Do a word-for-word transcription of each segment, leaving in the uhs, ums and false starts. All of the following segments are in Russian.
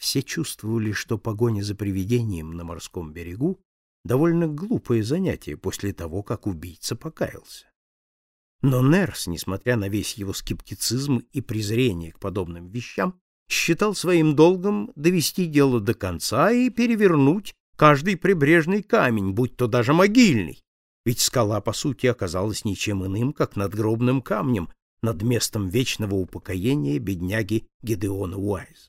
Все чувствовали, что погоня за привидением на морском берегу довольно глупое занятие после того, как убийца покаялся. Но Нерс, несмотря на весь его скептицизм и презрение к подобным вещам, считал своим долгом довести дело до конца и перевернуть каждый прибрежный камень, будь то даже могильный, ведь скала, по сути, оказалась ничем иным, как надгробным камнем над местом вечного упокоения бедняги Гедеона Уайза.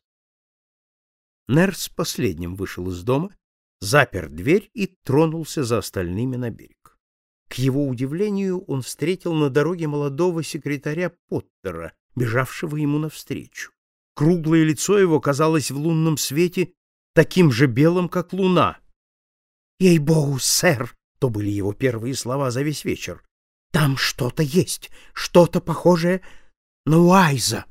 Нерс последним вышел из дома, запер дверь и тронулся за остальными на берег. К его удивлению, он встретил на дороге молодого секретаря Поттера, бежавшего ему навстречу. Круглое лицо его казалось в лунном свете таким же белым, как луна. «Ей-богу, сэр!» — то были его первые слова за весь вечер. «Там что-то есть, что-то похожее на Уайза!»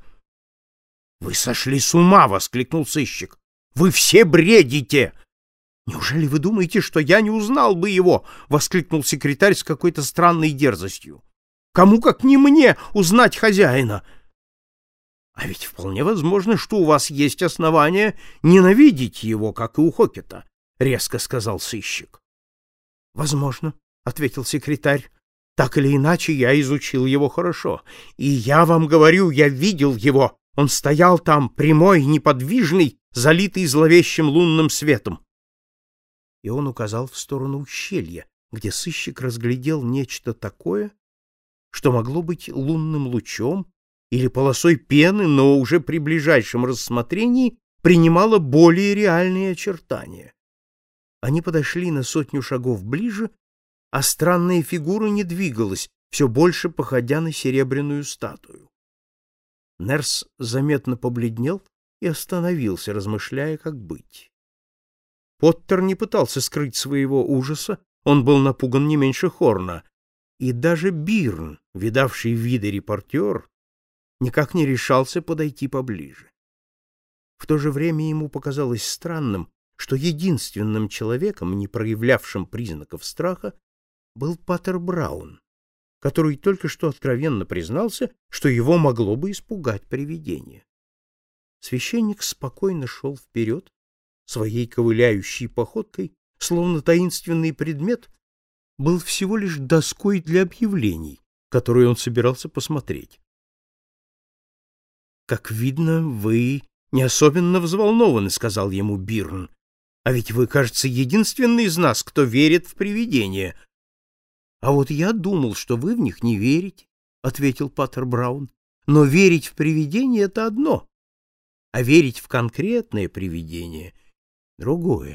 «Вы сошли с ума!» — воскликнул сыщик. «Вы все бредите!» «Неужели вы думаете, что я не узнал бы его?» — воскликнул секретарь с какой-то странной дерзостью. «Кому, как не мне, узнать хозяина?» «А ведь вполне возможно, что у вас есть основания ненавидеть его, как и у Хокета», — резко сказал сыщик. «Возможно», — ответил секретарь. «Так или иначе, я изучил его хорошо. И я вам говорю, я видел его. Он стоял там, прямой, неподвижный, залитый зловещим лунным светом». И он указал в сторону ущелья, где сыщик разглядел нечто такое, что могло быть лунным лучом или полосой пены, но уже при ближайшем рассмотрении принимало более реальные очертания. Они подошли на сотню шагов ближе, а странная фигура не двигалась, все больше походя на серебряную статую. Нерс заметно побледнел и остановился, размышляя, как быть. Поттер не пытался скрыть своего ужаса, он был напуган не меньше Хорна, и даже Бирн, видавший виды репортер, никак не решался подойти поближе. В то же время ему показалось странным, что единственным человеком, не проявлявшим признаков страха, был паттер Браун, который только что откровенно признался, что его могло бы испугать привидение. Священник спокойно шел вперед, своей ковыляющей походкой, словно таинственный предмет был всего лишь доской для объявлений, которую он собирался посмотреть. «Как видно, вы не особенно взволнованы», — сказал ему Бирн. «А ведь вы, кажется, единственный из нас, кто верит в привидения». «А вот я думал, что вы в них не верите», — ответил паттер Браун. «Но верить в привидения — это одно, а верить в конкретное привидение — другое».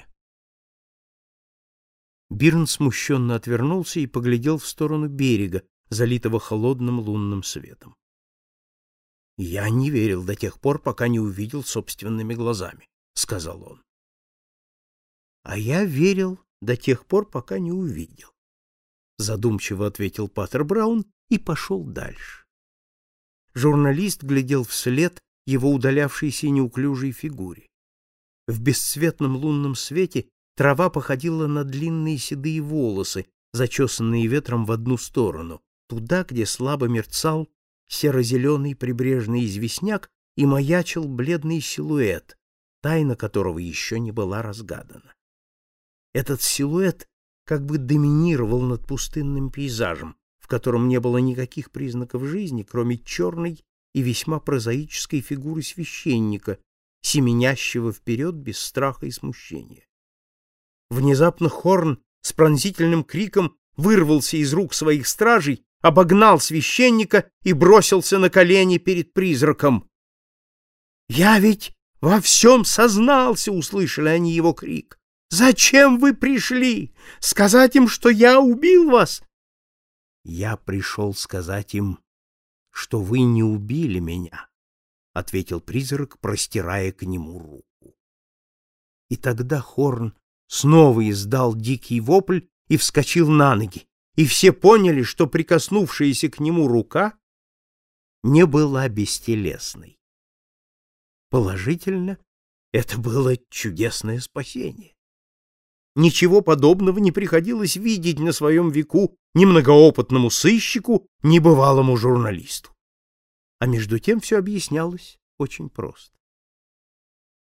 Бирн смущенно отвернулся и поглядел в сторону берега, залитого холодным лунным светом. «Я не верил до тех пор, пока не увидел собственными глазами», — сказал он. «А я верил до тех пор, пока не увидел», — задумчиво ответил паттер Браун и пошел дальше. Журналист глядел вслед его удалявшейся неуклюжей фигуре. В бесцветном лунном свете трава походила на длинные седые волосы, зачесанные ветром в одну сторону, туда, где слабо мерцал серо-зеленый прибрежный известняк и маячил бледный силуэт, тайна которого еще не была разгадана. Этот силуэт как бы доминировал над пустынным пейзажем, в котором не было никаких признаков жизни, кроме черной и весьма прозаической фигуры священника, семенящего вперед без страха и смущения. Внезапно Хорн с пронзительным криком вырвался из рук своих стражей, обогнал священника и бросился на колени перед призраком. «Я ведь во всем сознался!» — услышали они его крик. «Зачем вы пришли? Сказать им, что я убил вас?» «Я пришел сказать им, что вы не убили меня», — ответил призрак, простирая к нему руку. И тогда Хорн снова издал дикий вопль и вскочил на ноги, и все поняли, что прикоснувшаяся к нему рука не была бестелесной. Положительно, это было чудесное спасение. Ничего подобного не приходилось видеть на своем веку ни многоопытному сыщику, ни бывалому журналисту. А между тем все объяснялось очень просто.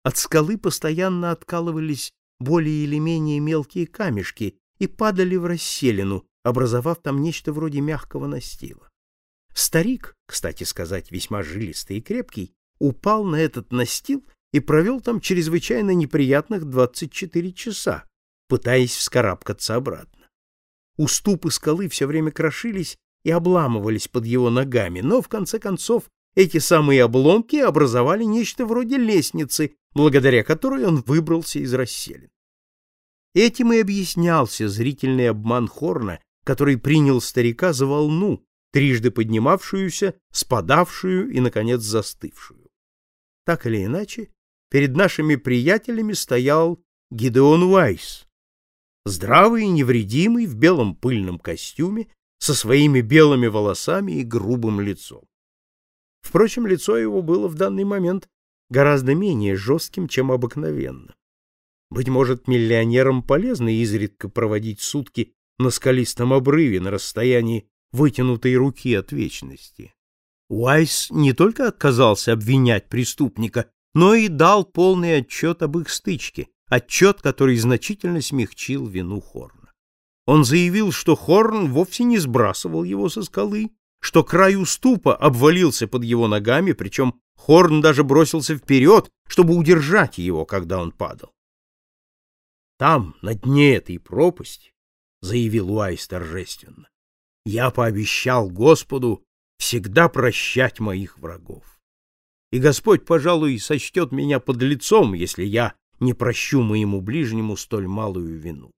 От скалы постоянно откалывались более или менее мелкие камешки и падали в расселину, образовав там нечто вроде мягкого настила. Старик, кстати сказать, весьма жилистый и крепкий, упал на этот настил и провел там чрезвычайно неприятных двадцать четыре часа, пытаясь вскарабкаться обратно. Уступы скалы все время крошились и обламывались под его ногами, но, в конце концов, эти самые обломки образовали нечто вроде лестницы, благодаря которой он выбрался из расселин. Этим и объяснялся зрительный обман Хорна, который принял старика за волну, трижды поднимавшуюся, спадавшую и, наконец, застывшую. Так или иначе, перед нашими приятелями стоял Гидеон Уайс, здравый и невредимый, в белом пыльном костюме, со своими белыми волосами и грубым лицом. Впрочем, лицо его было в данный момент гораздо менее жестким, чем обыкновенно. Быть может, миллионерам полезно изредка проводить сутки на скалистом обрыве на расстоянии вытянутой руки от вечности. Уайс не только отказался обвинять преступника, но и дал полный отчет об их стычке, отчет, который значительно смягчил вину Хорна. Он заявил, что Хорн вовсе не сбрасывал его со скалы, что край уступа обвалился под его ногами, причем Хорн даже бросился вперед, чтобы удержать его, когда он падал. «Там, на дне этой пропасти, — заявил Уайс торжественно, — я пообещал Господу всегда прощать моих врагов. И Господь, пожалуй, сочтет меня подлецом, если я не прощу моему ближнему столь малую вину».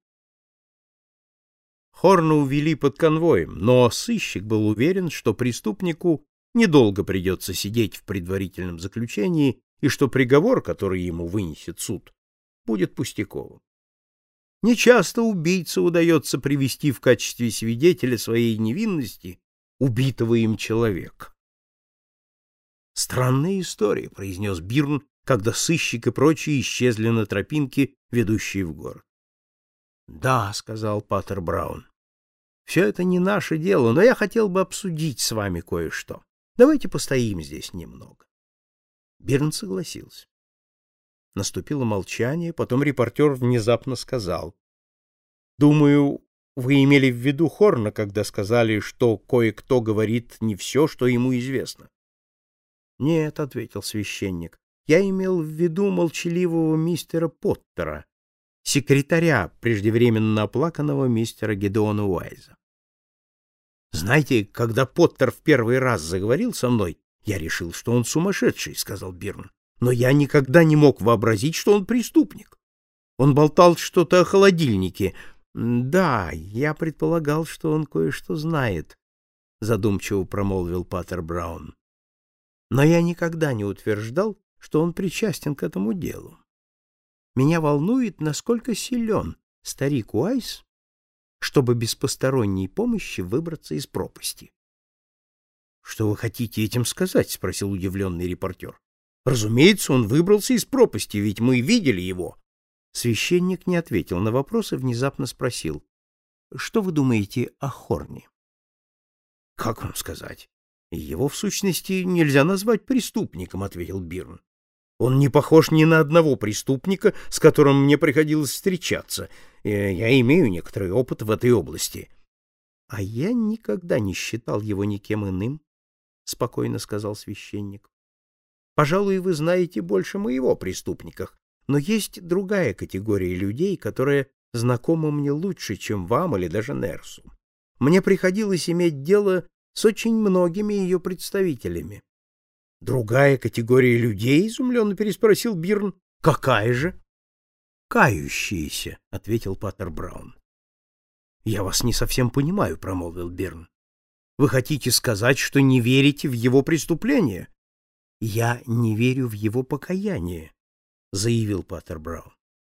Хорна увели под конвоем, но сыщик был уверен, что преступнику недолго придется сидеть в предварительном заключении и что приговор, который ему вынесет суд, будет пустяковым. Нечасто убийце удается привести в качестве свидетеля своей невинности убитого им человека. «Странная история», — произнес Бирн, когда сыщик и прочие исчезли на тропинке, ведущей в город. «Да», — сказал патер Браун, — «все это не наше дело, но я хотел бы обсудить с вами кое-что. Давайте постоим здесь немного». Бирн согласился. Наступило молчание, потом репортер внезапно сказал: «Думаю, вы имели в виду Хорна, когда сказали, что кое-кто говорит не все, что ему известно». «Нет», — ответил священник, — «я имел в виду молчаливого мистера Поттера, секретаря преждевременно оплаканного мистера Гидеона Уайза. Знаете, когда Поттер в первый раз заговорил со мной, я решил, что он сумасшедший, — сказал Бирн. Но я никогда не мог вообразить, что он преступник. Он болтал что-то о холодильнике. Да, я предполагал, что он кое-что знает, — задумчиво промолвил патер Браун. Но я никогда не утверждал, что он причастен к этому делу. Меня волнует, насколько силен старик Уайс, чтобы без посторонней помощи выбраться из пропасти. — Что вы хотите этим сказать? — спросил удивленный репортер. — Разумеется, он выбрался из пропасти, ведь мы видели его. Священник не ответил на вопрос и внезапно спросил: — Что вы думаете о Хорне? — Как вам сказать? Его, в сущности, нельзя назвать преступником, — ответил Бирн. Он не похож ни на одного преступника, с которым мне приходилось встречаться. Я имею некоторый опыт в этой области. — А я никогда не считал его никем иным, — спокойно сказал священник. — Пожалуй, вы знаете больше моего о преступниках, но есть другая категория людей, которая знакома мне лучше, чем вам или даже Нерсу. Мне приходилось иметь дело с очень многими ее представителями. — Другая категория людей? — изумленно переспросил Бирн. — Какая же? — Кающиеся, — ответил патер Браун. — Я вас не совсем понимаю, — промолвил Бирн. — Вы хотите сказать, что не верите в его преступление? — Я не верю в его покаяние, — заявил патер Браун.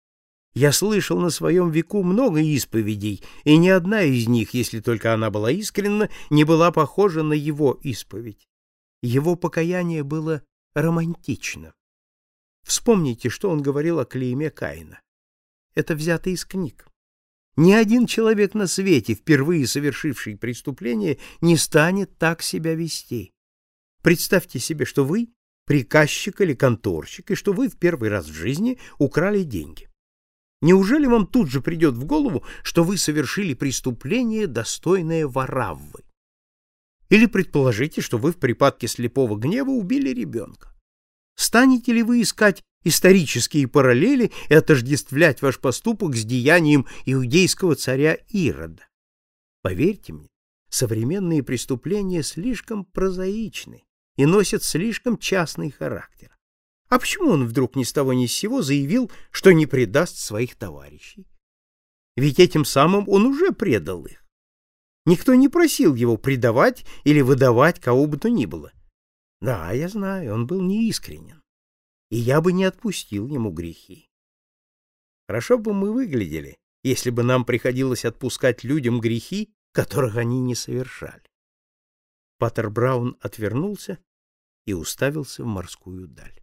Я слышал на своем веку много исповедей, и ни одна из них, если только она была искренна, не была похожа на его исповедь. Его покаяние было романтично. Вспомните, что он говорил о клейме Каина. Это взято из книг. Ни один человек на свете, впервые совершивший преступление, не станет так себя вести. Представьте себе, что вы приказчик или конторщик, и что вы в первый раз в жизни украли деньги. Неужели вам тут же придет в голову, что вы совершили преступление, достойное вораввы? Или предположите, что вы в припадке слепого гнева убили ребенка? Станете ли вы искать исторические параллели и отождествлять ваш поступок с деянием иудейского царя Ирода? Поверьте мне, современные преступления слишком прозаичны и носят слишком частный характер. А почему он вдруг ни с того ни с сего заявил, что не предаст своих товарищей? Ведь этим самым он уже предал их. Никто не просил его предавать или выдавать кого бы то ни было. Да, я знаю, он был неискренен, и я бы не отпустил ему грехи. Хорошо бы мы выглядели, если бы нам приходилось отпускать людям грехи, которых они не совершали. Паттер Браун отвернулся и уставился в морскую даль.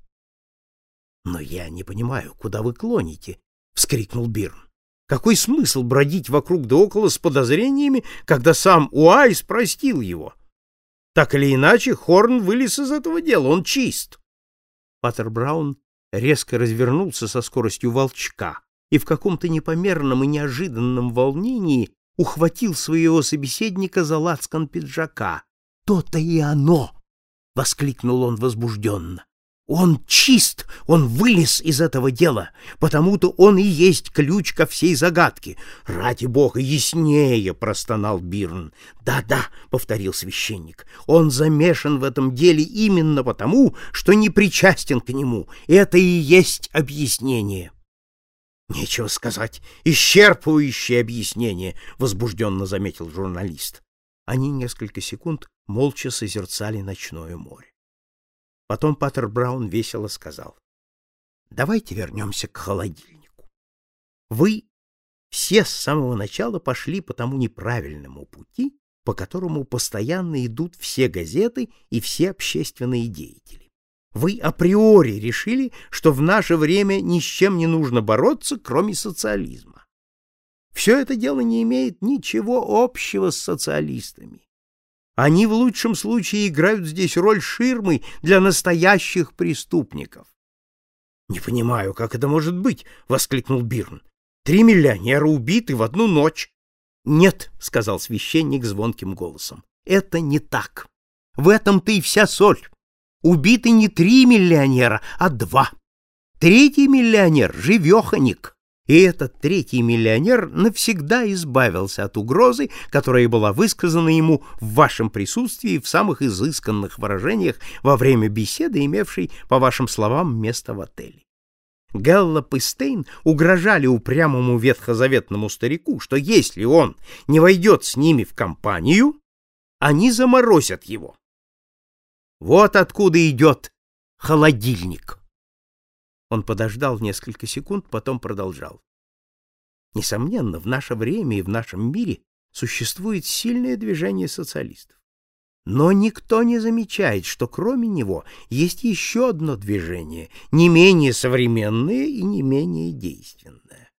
— Но я не понимаю, куда вы клоните? — вскрикнул Бирн. — Какой смысл бродить вокруг да около с подозрениями, когда сам Уайс простил его? Так или иначе, Хорн вылез из этого дела, он чист. Паттер Браун резко развернулся со скоростью волчка и в каком-то непомерном и неожиданном волнении ухватил своего собеседника за лацкан пиджака. — То-то и оно! — воскликнул он возбужденно. Он чист, он вылез из этого дела, потому-то он и есть ключ ко всей загадке. Ради бога, яснее, простонал Бирн. Да-да, повторил священник, он замешан в этом деле именно потому, что не причастен к нему. Это и есть объяснение. Нечего сказать, исчерпывающее объяснение, возбужденно заметил журналист. Они несколько секунд молча созерцали ночное море. Потом Паттер Браун весело сказал: «Давайте вернемся к холодильнику. Вы все с самого начала пошли по тому неправильному пути, по которому постоянно идут все газеты и все общественные деятели. Вы априори решили, что в наше время ни с чем не нужно бороться, кроме социализма. Все это дело не имеет ничего общего с социалистами. Они в лучшем случае играют здесь роль ширмы для настоящих преступников». «Не понимаю, как это может быть», — воскликнул Бирн. «Три миллионера убиты в одну ночь». «Нет», — сказал священник звонким голосом, — «это не так. В этом-то и вся соль. Убиты не три миллионера, а два. Третий миллионер — живеханик. И этот третий миллионер навсегда избавился от угрозы, которая была высказана ему в вашем присутствии в самых изысканных выражениях во время беседы, имевшей, по вашим словам, место в отеле. Гэллоп и Стейн угрожали упрямому ветхозаветному старику, что если он не войдет с ними в компанию, они заморозят его. Вот откуда идет холодильник». Он подождал несколько секунд, потом продолжал. Несомненно, в наше время и в нашем мире существует сильное движение социалистов. Но никто не замечает, что кроме него есть еще одно движение, не менее современное и не менее действенное.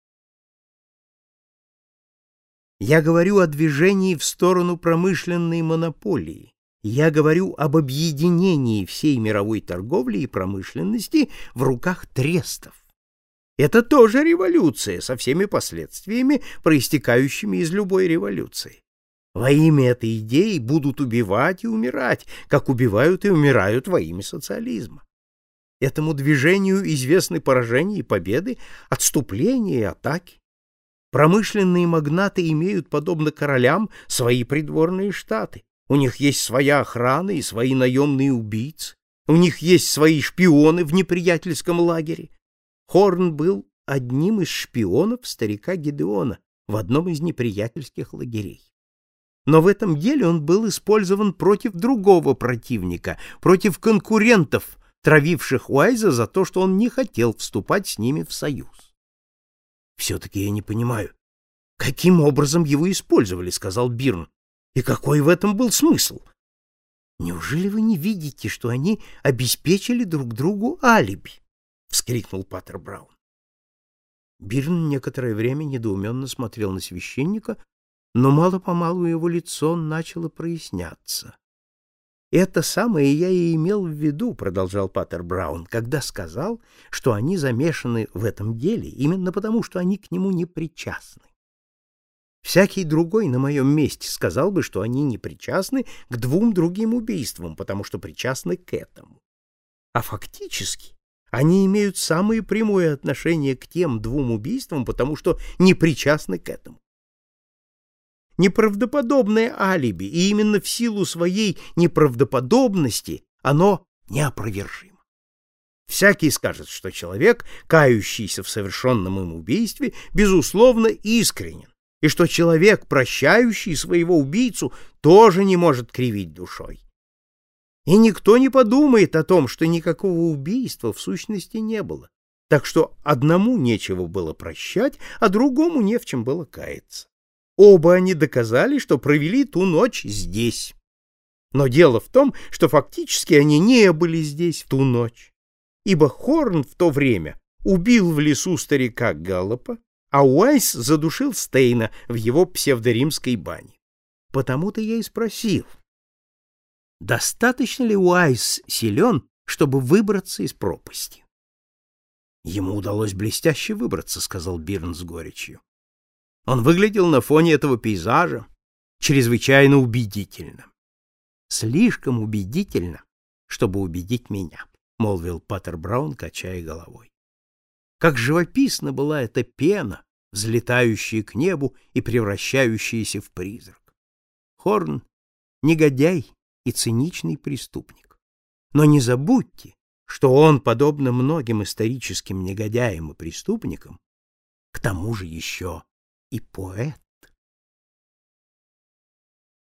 Я говорю о движении в сторону промышленной монополии. Я говорю об объединении всей мировой торговли и промышленности в руках трестов. Это тоже революция со всеми последствиями, проистекающими из любой революции. Во имя этой идеи будут убивать и умирать, как убивают и умирают во имя социализма. Этому движению известны поражения и победы, отступления и атаки. Промышленные магнаты имеют, подобно королям, свои придворные штаты. У них есть своя охрана и свои наемные убийцы. У них есть свои шпионы в неприятельском лагере. Хорн был одним из шпионов старика Гедеона в одном из неприятельских лагерей. Но в этом деле он был использован против другого противника, против конкурентов, травивших Уайза за то, что он не хотел вступать с ними в союз. «Все-таки я не понимаю, каким образом его использовали», — сказал Бирн. И какой в этом был смысл? Неужели вы не видите, что они обеспечили друг другу алиби? — вскрикнул Паттер Браун. Бирн некоторое время недоуменно смотрел на священника, но мало-помалу его лицо начало проясняться. Это самое я и имел в виду, продолжал патер Браун, когда сказал, что они замешаны в этом деле именно потому, что они к нему не причастны. Всякий другой на моем месте сказал бы, что они не причастны к двум другим убийствам, потому что причастны к этому. А фактически они имеют самое прямое отношение к тем двум убийствам, потому что не причастны к этому. Неправдоподобное алиби, и именно в силу своей неправдоподобности оно неопровержимо. Всякий скажет, что человек, кающийся в совершенном им убийстве, безусловно искренен, и что человек, прощающий своего убийцу, тоже не может кривить душой. И никто не подумает о том, что никакого убийства в сущности не было, так что одному нечего было прощать, а другому не в чем было каяться. Оба они доказали, что провели ту ночь здесь. Но дело в том, что фактически они не были здесь в ту ночь, ибо Хорн в то время убил в лесу старика Галлопа, а Уайс задушил Стейна в его псевдоримской бане. Потому-то я и спросил, достаточно ли Уайс силен, чтобы выбраться из пропасти? — Ему удалось блестяще выбраться, — сказал Бирн с горечью. Он выглядел на фоне этого пейзажа чрезвычайно убедительно. — Слишком убедительно, чтобы убедить меня, — молвил патер Браун, качая головой. Как живописна была эта пена, взлетающая к небу и превращающаяся в призрак. Хорн — негодяй и циничный преступник. Но не забудьте, что он, подобно многим историческим негодяям и преступникам, к тому же еще и поэт.